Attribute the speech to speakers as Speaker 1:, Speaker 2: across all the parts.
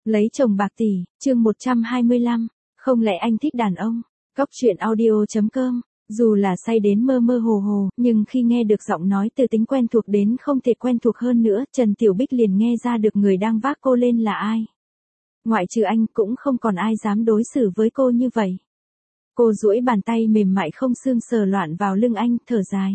Speaker 1: Lấy chồng bạc tỷ, chương 125, không lẽ anh thích đàn ông? Cóc truyện audio.com, dù là say đến mơ mơ hồ hồ, nhưng khi nghe được giọng nói từ tính quen thuộc đến không thể quen thuộc hơn nữa, Trần Tiểu Bích liền nghe ra được người đang vác cô lên là ai. Ngoại trừ anh cũng không còn ai dám đối xử với cô như vậy. Cô duỗi bàn tay mềm mại không xương sờ loạn vào lưng anh, thở dài.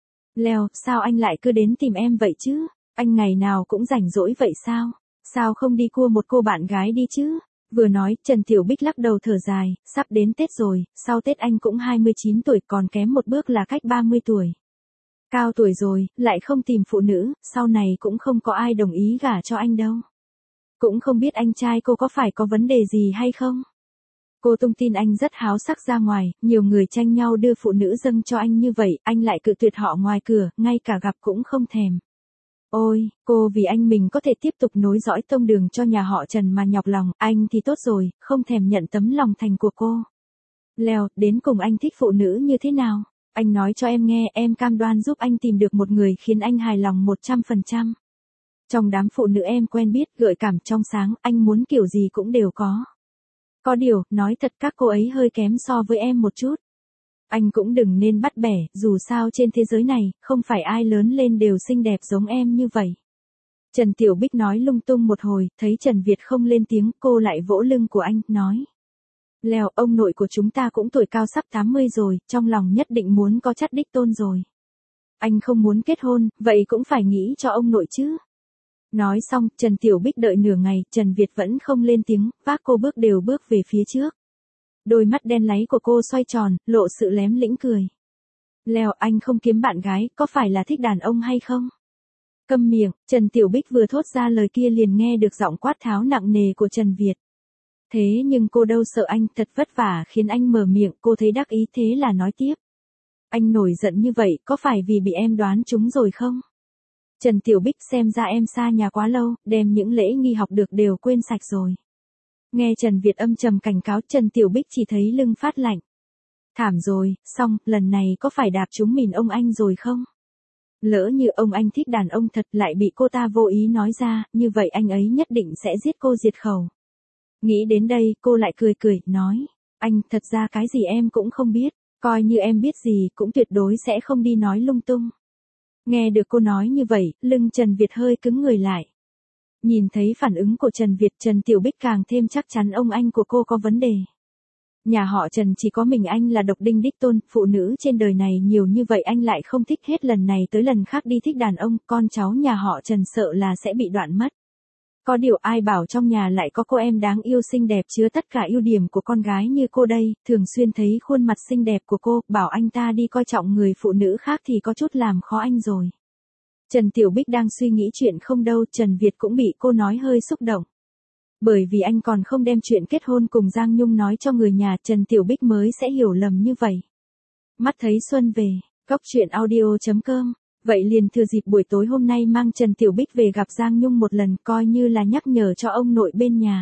Speaker 1: Leo, sao anh lại cứ đến tìm em vậy chứ? Anh ngày nào cũng rảnh rỗi vậy sao? Sao không đi cua một cô bạn gái đi chứ? Vừa nói, Trần Tiểu Bích lắc đầu thở dài, sắp đến Tết rồi, sau Tết anh cũng 29 tuổi, còn kém một bước là cách 30 tuổi. Cao tuổi rồi, lại không tìm phụ nữ, sau này cũng không có ai đồng ý gả cho anh đâu. Cũng không biết anh trai cô có phải có vấn đề gì hay không? Cô tung tin anh rất háo sắc ra ngoài, nhiều người tranh nhau đưa phụ nữ dâng cho anh như vậy, anh lại cự tuyệt họ ngoài cửa, ngay cả gặp cũng không thèm. Ôi, cô vì anh mình có thể tiếp tục nối dõi tông đường cho nhà họ Trần mà nhọc lòng, anh thì tốt rồi, không thèm nhận tấm lòng thành của cô. Leo, đến cùng anh thích phụ nữ như thế nào? Anh nói cho em nghe, em cam đoan giúp anh tìm được một người khiến anh hài lòng 100%. Trong đám phụ nữ em quen biết, gợi cảm trong sáng, anh muốn kiểu gì cũng đều có. Có điều, nói thật các cô ấy hơi kém so với em một chút. Anh cũng đừng nên bắt bẻ, dù sao trên thế giới này, không phải ai lớn lên đều xinh đẹp giống em như vậy. Trần Tiểu Bích nói lung tung một hồi, thấy Trần Việt không lên tiếng, cô lại vỗ lưng của anh, nói. Leo, ông nội của chúng ta cũng tuổi cao sắp 80 rồi, trong lòng nhất định muốn có chắt đích tôn rồi. Anh không muốn kết hôn, vậy cũng phải nghĩ cho ông nội chứ. Nói xong, Trần Tiểu Bích đợi nửa ngày, Trần Việt vẫn không lên tiếng, vác cô bước đều bước về phía trước. Đôi mắt đen láy của cô xoay tròn, lộ sự lém lĩnh cười. Leo, anh không kiếm bạn gái, có phải là thích đàn ông hay không? Câm miệng, Trần Tiểu Bích vừa thốt ra lời kia liền nghe được giọng quát tháo nặng nề của Trần Việt. Thế nhưng cô đâu sợ anh, thật vất vả khiến anh mở miệng, cô thấy đắc ý thế là nói tiếp. Anh nổi giận như vậy, có phải vì bị em đoán trúng rồi không? Trần Tiểu Bích, xem ra em xa nhà quá lâu, đem những lễ nghi học được đều quên sạch rồi. Nghe Trần Việt âm trầm cảnh cáo, Trần Tiểu Bích chỉ thấy lưng phát lạnh. Thảm rồi, xong, lần này có phải đạp trúng mìn ông anh rồi không? Lỡ như ông anh thích đàn ông thật lại bị cô ta vô ý nói ra, như vậy anh ấy nhất định sẽ giết cô diệt khẩu. Nghĩ đến đây, cô lại cười cười, nói. Anh, thật ra cái gì em cũng không biết, coi như em biết gì cũng tuyệt đối sẽ không đi nói lung tung. Nghe được cô nói như vậy, lưng Trần Việt hơi cứng người lại. Nhìn thấy phản ứng của Trần Việt, Trần Tiểu Bích càng thêm chắc chắn ông anh của cô có vấn đề. Nhà họ Trần chỉ có mình anh là độc đinh đích tôn, phụ nữ trên đời này nhiều như vậy anh lại không thích, hết lần này tới lần khác đi thích đàn ông, con cháu nhà họ Trần sợ là sẽ bị đoạn mất. Có điều ai bảo trong nhà lại có cô em đáng yêu xinh đẹp chứa tất cả ưu điểm của con gái như cô đây, thường xuyên thấy khuôn mặt xinh đẹp của cô, bảo anh ta đi coi trọng người phụ nữ khác thì có chút làm khó anh rồi. Trần Tiểu Bích đang suy nghĩ chuyện không đâu, Trần Việt cũng bị cô nói hơi xúc động. Bởi vì anh còn không đem chuyện kết hôn cùng Giang Nhung nói cho người nhà, Trần Tiểu Bích mới sẽ hiểu lầm như vậy. Mắt thấy xuân về, cóc truyện audio.com, vậy liền thừa dịp buổi tối hôm nay mang Trần Tiểu Bích về gặp Giang Nhung một lần, coi như là nhắc nhở cho ông nội bên nhà.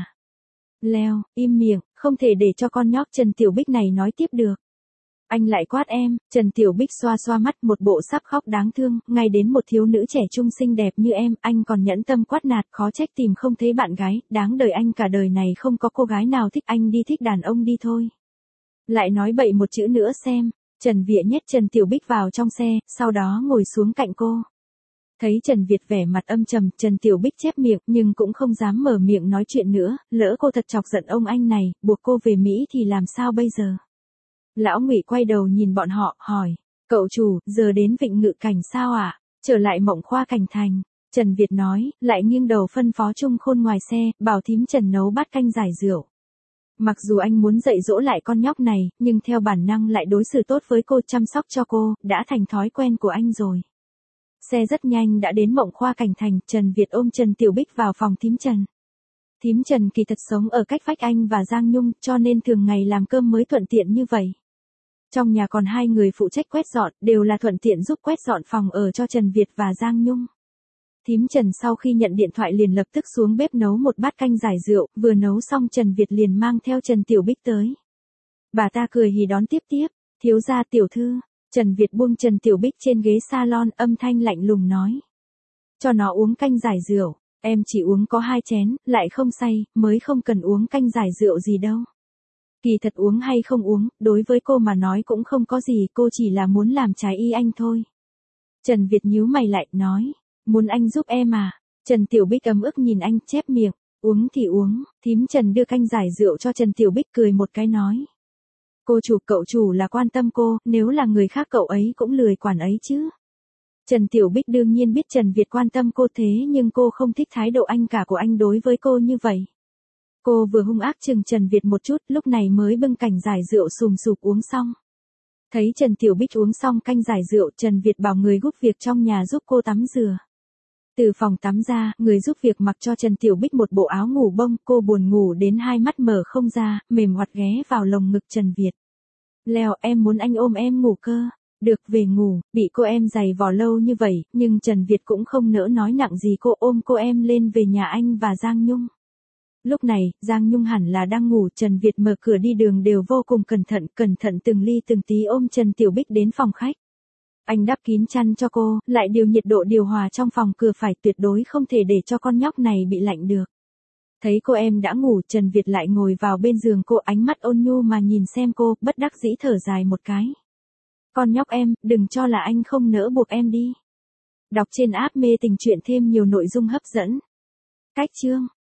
Speaker 1: Leo, im miệng, không thể để cho con nhóc Trần Tiểu Bích này nói tiếp được. Anh lại quát em, Trần Tiểu Bích xoa xoa mắt, một bộ sắp khóc đáng thương, ngay đến một thiếu nữ trẻ trung xinh đẹp như em, anh còn nhẫn tâm quát nạt, khó trách tìm không thấy bạn gái, đáng đời anh cả đời này không có cô gái nào thích anh, đi thích đàn ông đi thôi. Lại nói bậy một chữ nữa xem, Trần Việt nhét Trần Tiểu Bích vào trong xe, sau đó ngồi xuống cạnh cô. Thấy Trần Việt vẻ mặt âm trầm, Trần Tiểu Bích chép miệng, nhưng cũng không dám mở miệng nói chuyện nữa, lỡ cô thật chọc giận ông anh này, buộc cô về Mỹ thì làm sao bây giờ? Lão Ngụy quay đầu nhìn bọn họ, hỏi, cậu chủ, giờ đến Vịnh Ngự Cảnh sao ạ? Trở lại Mộng Khoa Cảnh Thành. Trần Việt nói, lại nghiêng đầu phân phó Trung Khôn ngoài xe, bảo thím Trần nấu bát canh giải rượu. Mặc dù anh muốn dạy dỗ lại con nhóc này, nhưng theo bản năng lại đối xử tốt với cô, chăm sóc cho cô, đã thành thói quen của anh rồi. Xe rất nhanh đã đến Mộng Khoa Cảnh Thành, Trần Việt ôm Trần Tiểu Bích vào phòng thím Trần. Thím Trần kỳ thật sống ở cách vách anh và Giang Nhung, cho nên thường ngày làm cơm mới thuận tiện như vậy. Trong nhà còn hai người phụ trách quét dọn, đều là thuận tiện giúp quét dọn phòng ở cho Trần Việt và Giang Nhung. Thím Trần sau khi nhận điện thoại liền lập tức xuống bếp nấu một bát canh giải rượu, vừa nấu xong Trần Việt liền mang theo Trần Tiểu Bích tới. Bà ta cười hì đón tiếp, thiếu gia tiểu thư. Trần Việt buông Trần Tiểu Bích trên ghế salon, âm thanh lạnh lùng nói. Cho nó uống canh giải rượu. Em chỉ uống có 2 chén, lại không say, mới không cần uống canh giải rượu gì đâu. Kỳ thật uống hay không uống, đối với cô mà nói cũng không có gì, cô chỉ là muốn làm trái ý anh thôi. Trần Việt nhíu mày lại, nói, muốn anh giúp em à? Trần Tiểu Bích ấm ức nhìn anh, chép miệng, uống thì uống, thím Trần đưa canh giải rượu cho Trần Tiểu Bích cười một cái nói. Cô chủ, cậu chủ là quan tâm cô, nếu là người khác cậu ấy cũng lười quản ấy chứ. Trần Tiểu Bích đương nhiên biết Trần Việt quan tâm cô thế nhưng cô không thích thái độ anh cả của anh đối với cô như vậy. Cô vừa hung ác chừng Trần Việt một chút, lúc này mới bưng cành giải rượu sùm sụp uống xong. Thấy Trần Tiểu Bích uống xong canh giải rượu, Trần Việt bảo người giúp việc trong nhà giúp cô tắm rửa. Từ phòng tắm ra, người giúp việc mặc cho Trần Tiểu Bích một bộ áo ngủ bông, cô buồn ngủ đến hai mắt mở không ra, mềm hoạt ghé vào lồng ngực Trần Việt. Leo, em muốn anh ôm em ngủ cơ. Được, về ngủ, bị cô em giày vò lâu như vậy, nhưng Trần Việt cũng không nỡ nói nặng gì, cô ôm cô em lên về nhà anh và Giang Nhung. Lúc này, Giang Nhung hẳn là đang ngủ, Trần Việt mở cửa đi đường đều vô cùng cẩn thận từng ly từng tí ôm Trần Tiểu Bích đến phòng khách. Anh đắp kín chăn cho cô, lại điều nhiệt độ điều hòa trong phòng cửa, phải tuyệt đối không thể để cho con nhóc này bị lạnh được. Thấy cô em đã ngủ, Trần Việt lại ngồi vào bên giường cô, ánh mắt ôn nhu mà nhìn xem cô, bất đắc dĩ thở dài một cái. Con nhóc em, đừng cho là anh không nỡ buộc em đi. Đọc trên app Mê Tình Truyện thêm nhiều nội dung hấp dẫn. Cách chương